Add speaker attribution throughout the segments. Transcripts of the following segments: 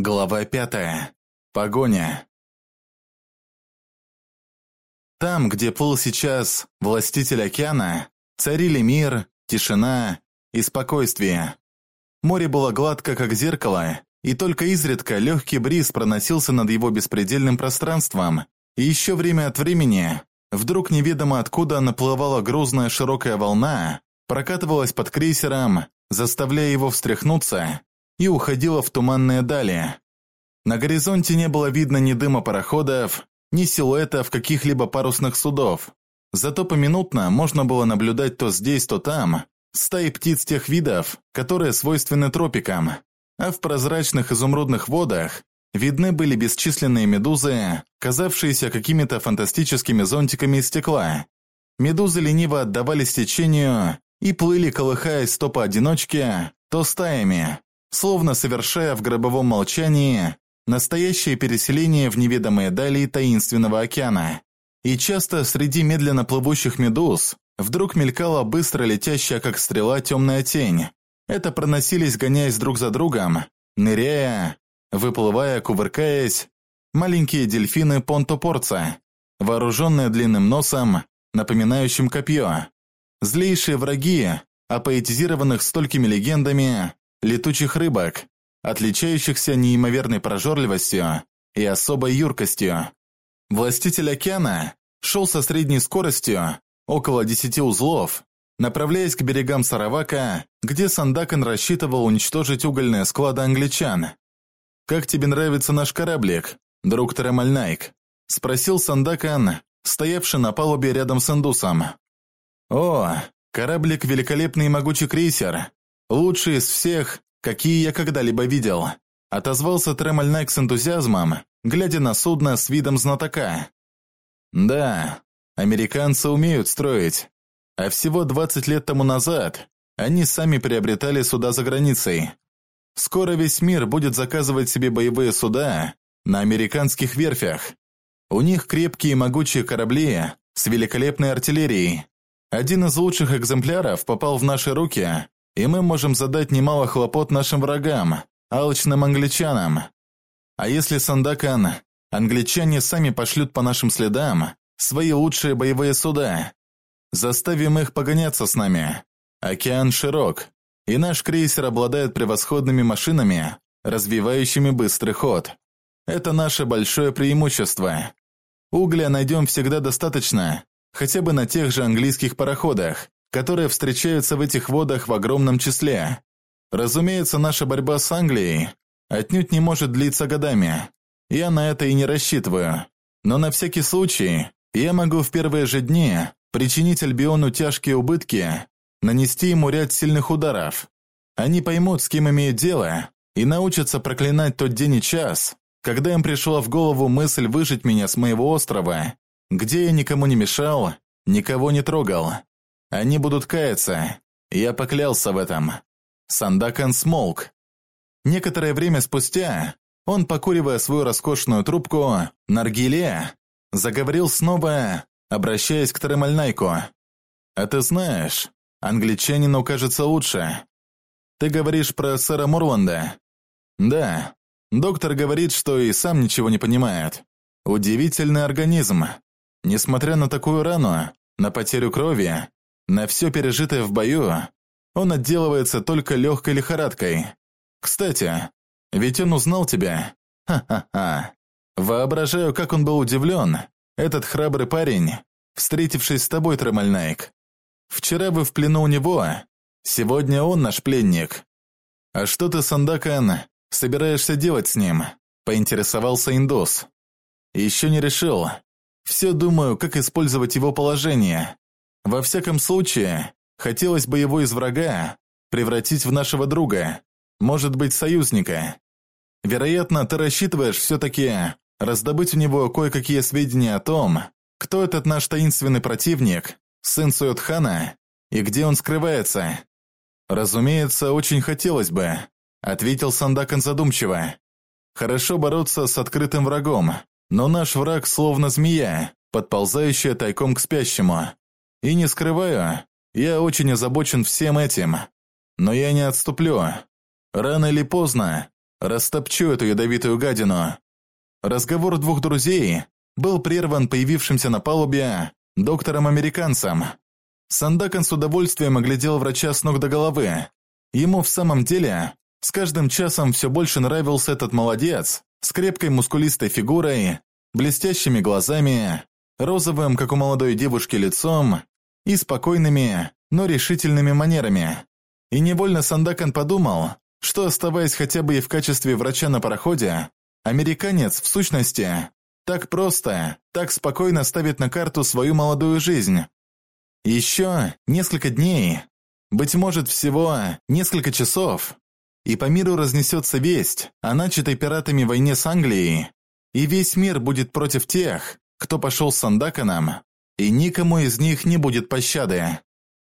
Speaker 1: Глава 5. Погоня. Там, где плыл сейчас властитель океана, царили мир, тишина и спокойствие. Море было гладко, как зеркало, и только изредка легкий бриз проносился над его беспредельным пространством, и еще время от времени вдруг неведомо откуда наплывала грузная широкая волна, прокатывалась под крейсером, заставляя его встряхнуться, и уходила в туманные дали. На горизонте не было видно ни дыма пароходов, ни силуэтов каких-либо парусных судов. Зато поминутно можно было наблюдать то здесь, то там стаи птиц тех видов, которые свойственны тропикам, а в прозрачных изумрудных водах видны были бесчисленные медузы, казавшиеся какими-то фантастическими зонтиками из стекла. Медузы лениво отдавались течению и плыли, колыхаясь то поодиночке, то стаями, словно совершая в гробовом молчании настоящее переселение в неведомые дали таинственного океана. И часто среди медленно плывущих медуз вдруг мелькала быстро летящая, как стрела, темная тень. Это проносились, гоняясь друг за другом, ныряя, выплывая, кувыркаясь, маленькие дельфины понтопорца, вооруженные длинным носом, напоминающим копье. Злейшие враги, апоэтизированных столькими легендами, летучих рыбок, отличающихся неимоверной прожорливостью и особой юркостью. Властитель океана шел со средней скоростью, около 10 узлов, направляясь к берегам Саравака, где Сандакан рассчитывал уничтожить угольные склады англичан. «Как тебе нравится наш кораблик, друг Тремальнайк?» – спросил Сандакан, стоявший на палубе рядом с индусом. «О, кораблик – великолепный и могучий крейсер, лучший из всех, какие я когда-либо видел», – отозвался Тремальнайк с энтузиазмом, глядя на судно с видом знатока. «Да, американцы умеют строить, а всего 20 лет тому назад они сами приобретали суда за границей. Скоро весь мир будет заказывать себе боевые суда на американских верфях. У них крепкие и могучие корабли с великолепной артиллерией. Один из лучших экземпляров попал в наши руки, и мы можем задать немало хлопот нашим врагам, алчным англичанам. А если, Сандакан, англичане сами пошлют по нашим следам свои лучшие боевые суда? Заставим их погоняться с нами. Океан широк, и наш крейсер обладает превосходными машинами, развивающими быстрый ход. Это наше большое преимущество. Угля найдем всегда достаточно, хотя бы на тех же английских пароходах, которые встречаются в этих водах в огромном числе. Разумеется, наша борьба с Англией отнюдь не может длиться годами. Я на это и не рассчитываю. Но на всякий случай я могу в первые же дни причинить Альбиону тяжкие убытки, нанести ему ряд сильных ударов. Они поймут, с кем имеют дело, и научатся проклинать тот день и час, когда им пришла в голову мысль выжить меня с моего острова, где я никому не мешал, никого не трогал. Они будут каяться, я поклялся в этом». Сандакан смолк. Некоторое время спустя он, покуривая свою роскошную трубку наргиле, заговорил снова, обращаясь к Тремальнайку. «А ты знаешь, англичанину кажется лучше. Ты говоришь про сэра Морланда?» «Да. Доктор говорит, что и сам ничего не понимает. Удивительный организм. Несмотря на такую рану, на потерю крови, на все пережитое в бою, он отделывается только легкой лихорадкой. Кстати, ведь он узнал тебя. Ха-ха-ха. Воображаю, как он был удивлен, этот храбрый парень, встретившись с тобой, Тремальнайк. Вчера вы в плену у него, сегодня он наш пленник. А что ты, Сандакан, собираешься делать с ним?» – поинтересовался индус. «Еще не решил. Все думаю, как использовать его положение. Во всяком случае, хотелось бы его из врага превратить в нашего друга, может быть, союзника. Вероятно, ты рассчитываешь все-таки раздобыть у него кое-какие сведения о том, кто этот наш таинственный противник, сын Суйотхана, и где он скрывается». «Разумеется, очень хотелось бы», – ответил Сандакан задумчиво. «Хорошо бороться с открытым врагом, но наш враг словно змея, подползающая тайком к спящему. И не скрываю, я очень озабочен всем этим. Но я не отступлю. Рано или поздно Растопчу эту ядовитую гадину». Разговор двух друзей был прерван появившимся на палубе доктором-американцем. Сандакан с удовольствием оглядел врача с ног до головы. Ему в самом деле с каждым часом все больше нравился этот молодец с крепкой мускулистой фигурой, блестящими глазами, розовым, как у молодой девушки, лицом и спокойными, но решительными манерами. И невольно Сандакан подумал, что, оставаясь хотя бы и в качестве врача на пароходе, американец, в сущности, так просто, так спокойно ставит на карту свою молодую жизнь. Еще несколько дней, быть может, всего несколько часов, и по миру разнесется весть о начатой пиратами войне с Англией, и весь мир будет против тех, кто пошел с Сандаканом, и никому из них не будет пощады.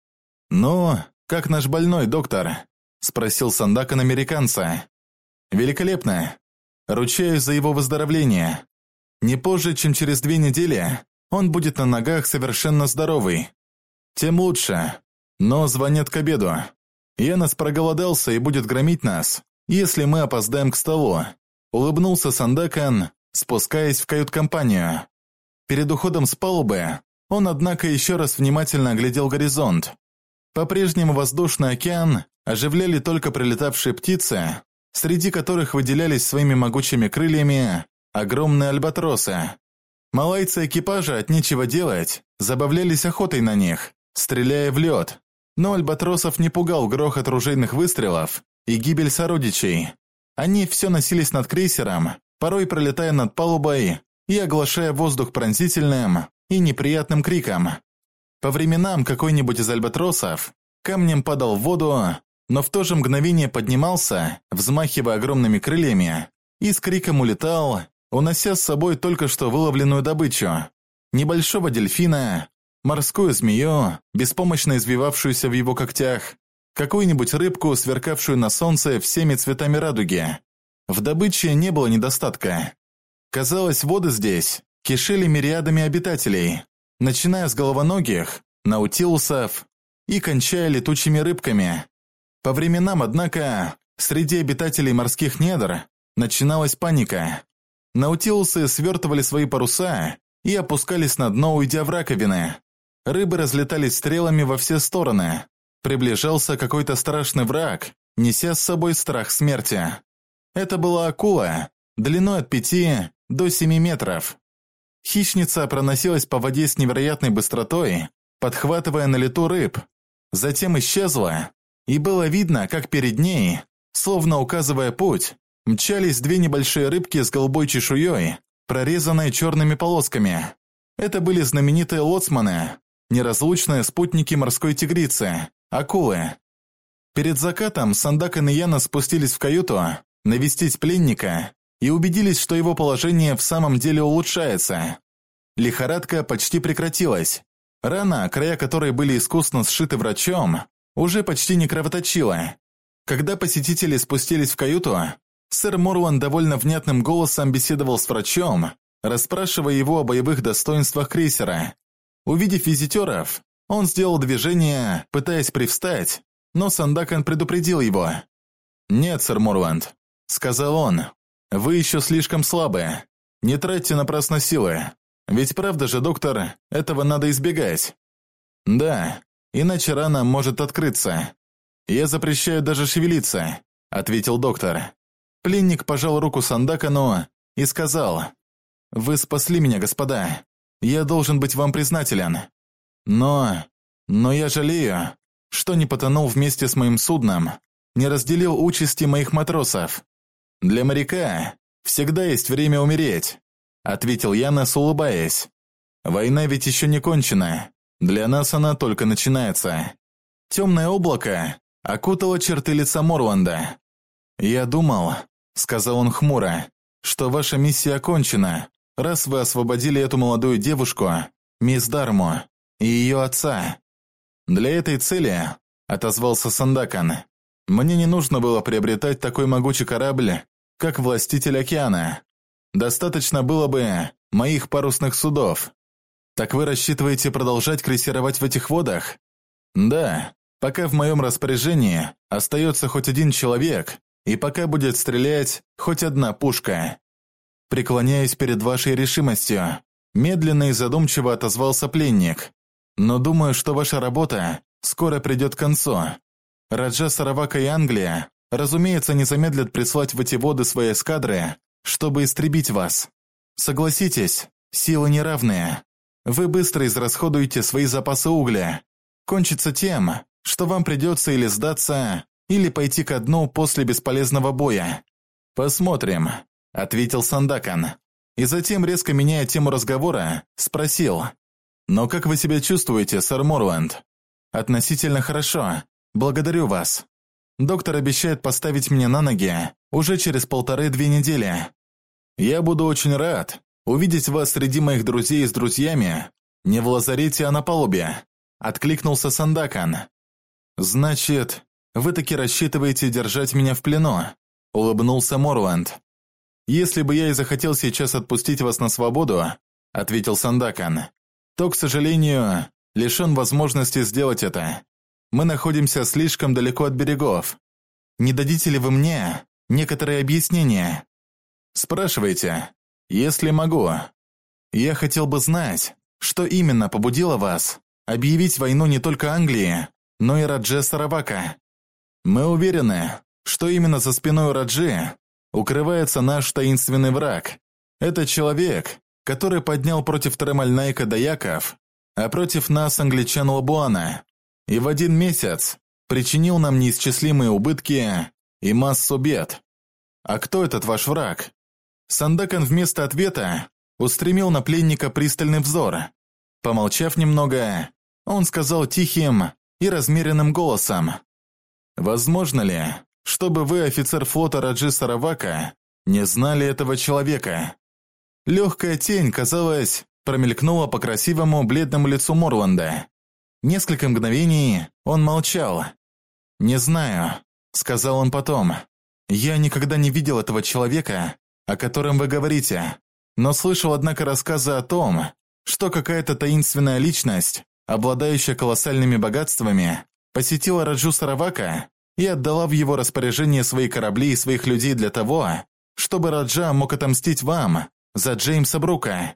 Speaker 1: «Ну, как наш больной, доктор?» – спросил Сандакан американца. «Великолепно. Ручаюсь за его выздоровление. Не позже, чем через 2 недели, он будет на ногах совершенно здоровый. Тем лучше. Но звонят к обеду. Янос проголодался и будет громить нас, если мы опоздаем к столу», – улыбнулся Сандакан, спускаясь в кают-компанию. Перед уходом с палубы он, однако, еще раз внимательно оглядел горизонт. По-прежнему воздушный океан оживляли только прилетавшие птицы, среди которых выделялись своими могучими крыльями огромные альбатросы. Малайцы экипажа от нечего делать забавлялись охотой на них, стреляя в лед, но альбатросов не пугал грохот ружейных выстрелов и гибель сородичей. Они все носились над крейсером, порой пролетая над палубой и оглашая воздух пронзительным и неприятным криком. По временам какой-нибудь из альбатросов камнем падал в воду, но в то же мгновение поднимался, взмахивая огромными крыльями, и с криком улетал, унося с собой только что выловленную добычу. Небольшого дельфина, морскую змею, беспомощно извивавшуюся в его когтях, какую-нибудь рыбку, сверкавшую на солнце всеми цветами радуги. В добыче не было недостатка. Казалось, воды здесь кишели мириадами обитателей, начиная с головоногих, наутилусов и кончая летучими рыбками. По временам, однако, среди обитателей морских недр начиналась паника. Наутилусы свертывали свои паруса и опускались на дно, уйдя в раковины. Рыбы разлетались стрелами во все стороны. Приближался какой-то страшный враг, неся с собой страх смерти. Это была акула, длиной от 5 до 7 метров. Хищница проносилась по воде с невероятной быстротой, подхватывая на лету рыб. Затем исчезла, и было видно, как перед ней, словно указывая путь, мчались 2 небольшие рыбки с голубой чешуей, прорезанной черными полосками. Это были знаменитые лоцманы, неразлучные спутники морской тигрицы, акулы. Перед закатом Сандакан и Янос спустились в каюту навестить пленника и убедились, что его положение в самом деле улучшается. Лихорадка почти прекратилась. Рана, края которой были искусно сшиты врачом, уже почти не кровоточила. Когда посетители спустились в каюту, сэр Морланд довольно внятным голосом беседовал с врачом, расспрашивая его о боевых достоинствах крейсера. Увидев визитеров, он сделал движение, пытаясь привстать, но Сандакан предупредил его. «Нет, сэр Морланд», — сказал он, — «вы еще слишком слабы. Не тратьте напрасно силы. Ведь правда же, доктор, этого надо избегать». «Да, иначе рана может открыться. Я запрещаю даже шевелиться», — ответил доктор. Пленник пожал руку Сандакану и сказал: «Вы спасли меня, господа. Я должен быть вам признателен. Но я жалею, что не потонул вместе с моим судном, не разделил участи моих матросов. Для моряка всегда есть время умереть», — ответил Янос, улыбаясь. «Война ведь еще не кончена. Для нас она только начинается». Темное облако окутало черты лица Морланда. «Я думал», — сказал он хмуро, — «что ваша миссия окончена, раз вы освободили эту молодую девушку, мисс Дарму, и ее отца». «Для этой цели», — отозвался Сандакан, — «мне не нужно было приобретать такой могучий корабль, как Властитель океана. Достаточно было бы моих парусных судов». «Так вы рассчитываете продолжать крейсировать в этих водах?» «Да, пока в моем распоряжении остается хоть один человек, и пока будет стрелять хоть одна пушка. Преклоняюсь перед вашей решимостью, медленно и задумчиво отозвался пленник. Но думаю, что ваша работа скоро придет к концу. Раджа Саравака и Англия, разумеется, не замедлят прислать в эти воды свои эскадры, чтобы истребить вас. Согласитесь, силы неравные. Вы быстро израсходуете свои запасы угля. Кончится тем, что вам придется или сдаться, или пойти ко дну после бесполезного боя. «Посмотрим», — ответил Сандакан. И затем, резко меняя тему разговора, спросил. «Но как вы себя чувствуете, сэр Морланд?» «Относительно хорошо. Благодарю вас. Доктор обещает поставить меня на ноги уже через 1,5-2 недели. Я буду очень рад увидеть вас среди моих друзей с друзьями, не в лазарете, а на палубе», — откликнулся Сандакан. «Значит, вы таки рассчитываете держать меня в плену?» — улыбнулся Морланд. «Если бы я и захотел сейчас отпустить вас на свободу», — ответил Сандакан, «то, к сожалению, лишен возможности сделать это. Мы находимся слишком далеко от берегов. Не дадите ли вы мне некоторые объяснения?» «Спрашивайте, если могу. Я хотел бы знать, что именно побудило вас объявить войну не только Англии, но и Радже Саравака. Мы уверены, что именно за спиной Раджи укрывается наш таинственный враг. Это человек, который поднял против Тремальнайка Даяков, а против нас англичан Лабуана, и в 1 месяц причинил нам неисчислимые убытки и массу бед. А кто этот ваш враг?» Сандакан вместо ответа устремил на пленника пристальный взор. Помолчав немного, он сказал тихим и размеренным голосом. «Возможно ли, чтобы вы, офицер флота Раджи Саравака, не знали этого человека?» Легкая тень, казалось, промелькнула по красивому бледному лицу Морланда. Несколько мгновений он молчал. «Не знаю», — сказал он потом. «Я никогда не видел этого человека, о котором вы говорите, но слышал, однако, рассказы о том, что какая-то таинственная личность, обладающая колоссальными богатствами, посетила Раджу Саравака и отдала в его распоряжение свои корабли и своих людей для того, чтобы Раджа мог отомстить вам за Джеймса Брука.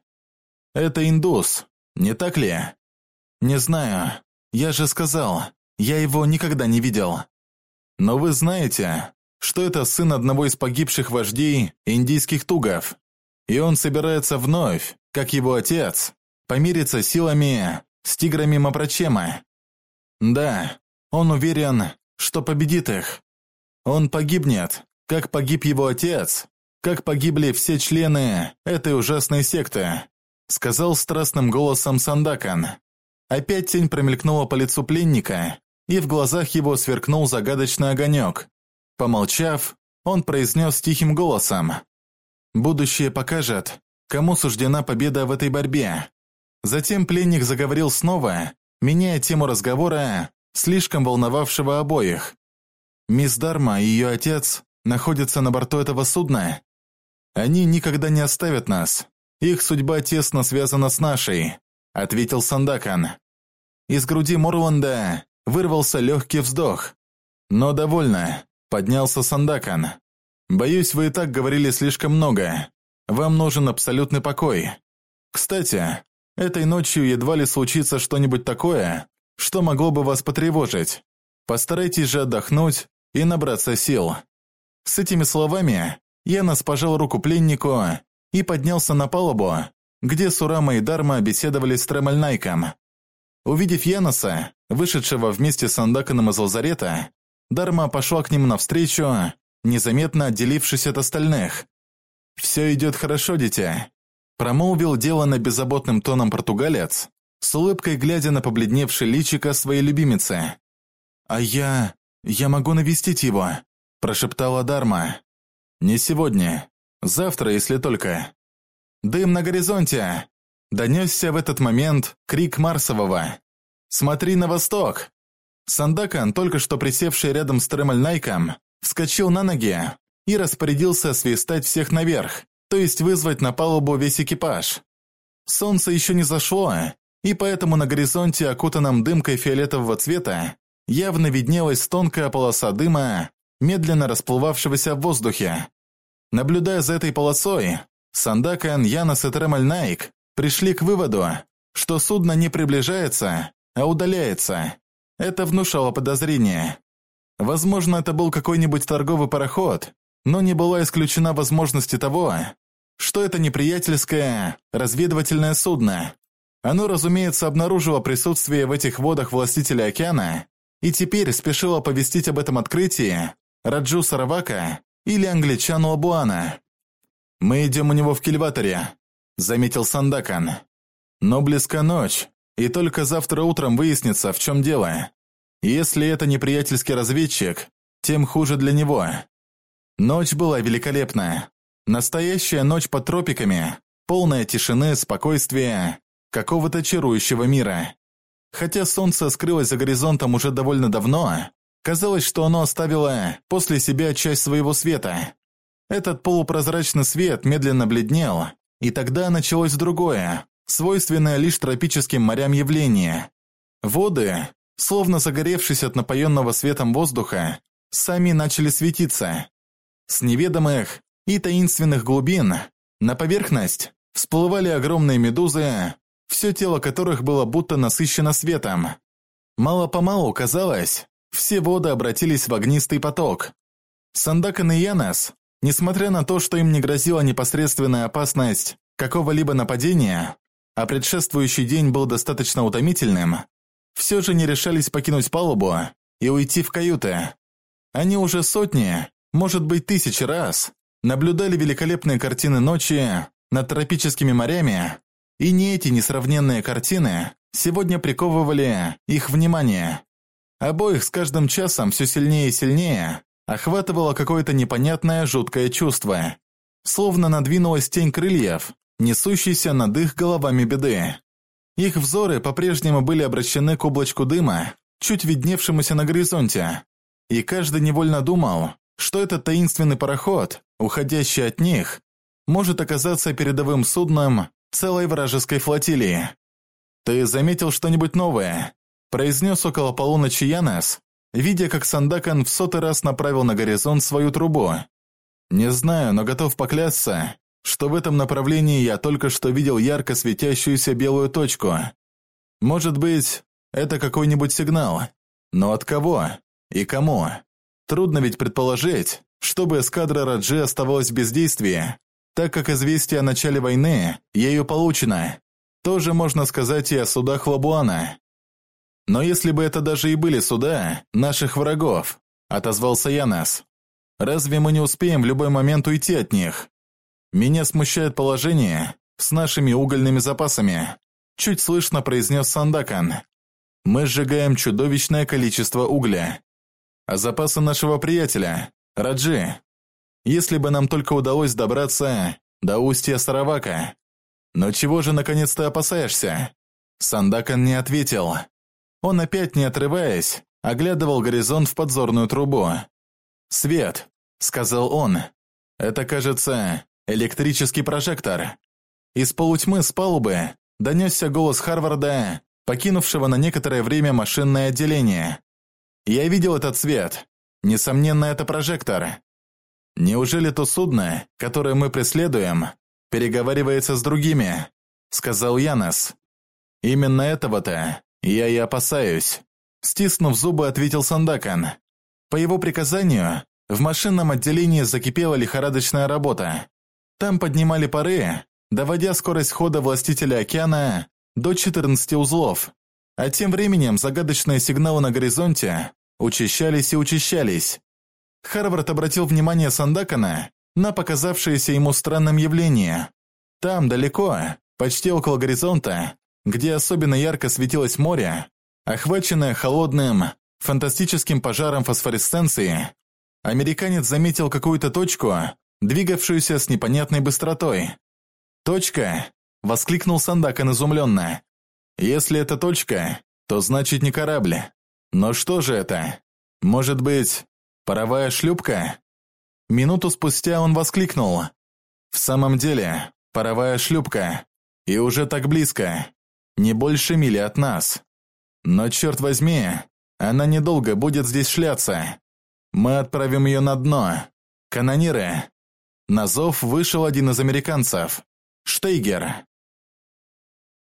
Speaker 1: Это индус, не так ли?» «Не знаю. Я же сказал, я его никогда не видел. Но вы знаете, что это сын одного из погибших вождей индийских тугов, и он собирается вновь, как его отец, помириться силами с тиграми Мапрачема. Да, он уверен, что победит их. Он погибнет, как погиб его отец, как погибли все члены этой ужасной секты», — сказал страстным голосом Сандакан. Опять тень промелькнула по лицу пленника, и в глазах его сверкнул загадочный огонек. Помолчав, он произнес тихим голосом. «Будущее покажет, кому суждена победа в этой борьбе». Затем пленник заговорил снова, меняя тему разговора, слишком волновавшего обоих. «Мисс Дарма и ее отец находятся на борту этого судна. Они никогда не оставят нас. Их судьба тесно связана с нашей», — ответил Сандакан. Из груди Морланда вырвался легкий вздох. «Но довольно», — поднялся Сандакан. «Боюсь, вы и так говорили слишком много. Вам нужен абсолютный покой. Кстати, этой ночью едва ли случится что-нибудь такое, что могло бы вас потревожить. Постарайтесь же отдохнуть и набраться сил». С этими словами Янос пожал руку пленнику и поднялся на палубу, где Сурама и Дарма беседовали с Тремальнайком. Увидев Яноса, вышедшего вместе с Сандаканом из лазарета, Дарма пошла к нему навстречу, незаметно отделившись от остальных. «Все идет хорошо, дитя», — промолвил деланно беззаботным тоном португалец, с улыбкой глядя на побледневшее личико своей любимицы. «А я могу навестить его», — прошептала Дарма. «Не сегодня. Завтра, если только». «Дым на горизонте!» — донесся в этот момент крик Марсового. «Смотри на восток!» Сандакан, только что присевший рядом с Тремальнайком, вскочил на ноги и распорядился свистать всех наверх, то есть вызвать на палубу весь экипаж. Солнце еще не зашло, и поэтому на горизонте, окутанном дымкой фиолетового цвета, явно виднелась тонкая полоса дыма медленно расплывавшегося в воздухе. Наблюдая за этой полосой, Сандакан, Янос и Тремаль Найк пришли к выводу, что судно не приближается, а удаляется. Это внушало подозрение. Возможно, это был какой-нибудь торговый пароход, но не была исключена возможность того, что это неприятельское разведывательное судно. Оно, разумеется, обнаружило присутствие в этих водах властителя океана и теперь спешило оповестить об этом открытии Раджу Саравака или англичану Лабуана. «Мы идем у него в кильваторе», — заметил Сандакан. «Но близка ночь, и только завтра утром выяснится, в чем дело. Если это неприятельский разведчик, тем хуже для него». Ночь была великолепна. Настоящая ночь под тропиками, полная тишины, спокойствия, какого-то чарующего мира. Хотя солнце скрылось за горизонтом уже довольно давно, казалось, что оно оставило после себя часть своего света. Этот полупрозрачный свет медленно бледнел, и тогда началось другое, свойственное лишь тропическим морям явление. Воды, словно загоревшись от напоенного светом воздуха, сами начали светиться. С неведомых и таинственных глубин на поверхность всплывали огромные медузы, все тело которых было будто насыщено светом. Мало-помалу, казалось, все воды обратились в огнистый поток. Сандакан и Янос, несмотря на то, что им не грозила непосредственная опасность какого-либо нападения, а предшествующий день был достаточно утомительным, все же не решались покинуть палубу и уйти в каюты. Они уже сотни, может быть, тысячи раз наблюдали великолепные картины ночи над тропическими морями, и не эти несравненные картины сегодня приковывали их внимание. Обоих с каждым часом все сильнее и сильнее охватывало какое-то непонятное жуткое чувство, словно надвинулась тень крыльев, несущейся над их головами беды. Их взоры по-прежнему были обращены к облачку дыма, чуть видневшемуся на горизонте, и каждый невольно думал, что этот таинственный пароход, уходящий от них, может оказаться передовым судном целой вражеской флотилии. «Ты заметил что-нибудь новое?» – произнес около полуночи Янос, видя, как Сандакан в 100-й раз направил на горизонт свою трубу. «Не знаю, но готов поклясться, что в этом направлении я только что видел ярко светящуюся белую точку. Может быть, это какой-нибудь сигнал, но от кого и кому? Трудно ведь предположить, чтобы эскадра Раджи оставалась в бездействии, так как известие о начале войны ею получено. Тоже можно сказать и о судах Лабуана. Но если бы это даже и были суда наших врагов, отозвался Янос, разве мы не успеем в любой момент уйти от них? Меня смущает положение с нашими угольными запасами, чуть слышно произнес Сандакан. Мы сжигаем чудовищное количество угля. А запасы нашего приятеля, Раджи, если бы нам только удалось добраться до устья Саравака. Но чего же наконец ты опасаешься? Сандакан не ответил. Он опять, не отрываясь, оглядывал горизонт в подзорную трубу. «Свет», — сказал он. «Это, кажется, электрический прожектор». Из полутьмы с палубы донесся голос Харварда, покинувшего на некоторое время машинное отделение. «Я видел этот свет. Несомненно, это прожектор. Неужели то судно, которое мы преследуем, переговаривается с другими?» — сказал Янос. «Именно этого-то я и опасаюсь», — стиснув зубы, ответил Сандакан. По его приказанию, в машинном отделении закипела лихорадочная работа. Там поднимали пары, доводя скорость хода властителя океана до 14 узлов. А тем временем загадочные сигналы на горизонте учащались и учащались. Харвард обратил внимание Сандакана на показавшееся ему странным явление. Там, далеко, почти около горизонта, где особенно ярко светилось море, охваченное холодным, фантастическим пожаром фосфоресценции, американец заметил какую-то точку, двигавшуюся с непонятной быстротой. «Точка!» — воскликнул Сандакан изумленно. «Если это точка, то значит не корабль. Но что же это? Может быть, паровая шлюпка?» Минуту спустя он воскликнул. «В самом деле, паровая шлюпка. И уже так близко. Не больше мили от нас. Но, черт возьми, она недолго будет здесь шляться. Мы отправим ее на дно. Канониры!» На зов вышел один из американцев. Штейгер.